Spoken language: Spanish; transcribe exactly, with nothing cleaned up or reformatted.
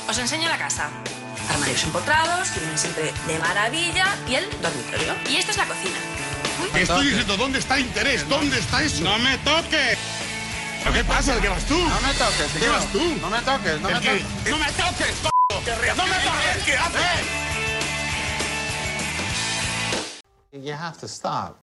Os enseño la casa. Armarios empotrados, que vienen siempre de maravilla, y el dormitorio. Y esta es la cocina. Te estoy diciendo, ¿dónde está interés? ¿Dónde está eso? ¡No me toques! ¿Qué pasa? ¿De qué vas tú? No me toques, ¿De tío. qué vas tú? No me toques, no me ¿El qué? toques. ¡No me toques, c***! ¡No me toques! ¿Qué haces? You have to stop.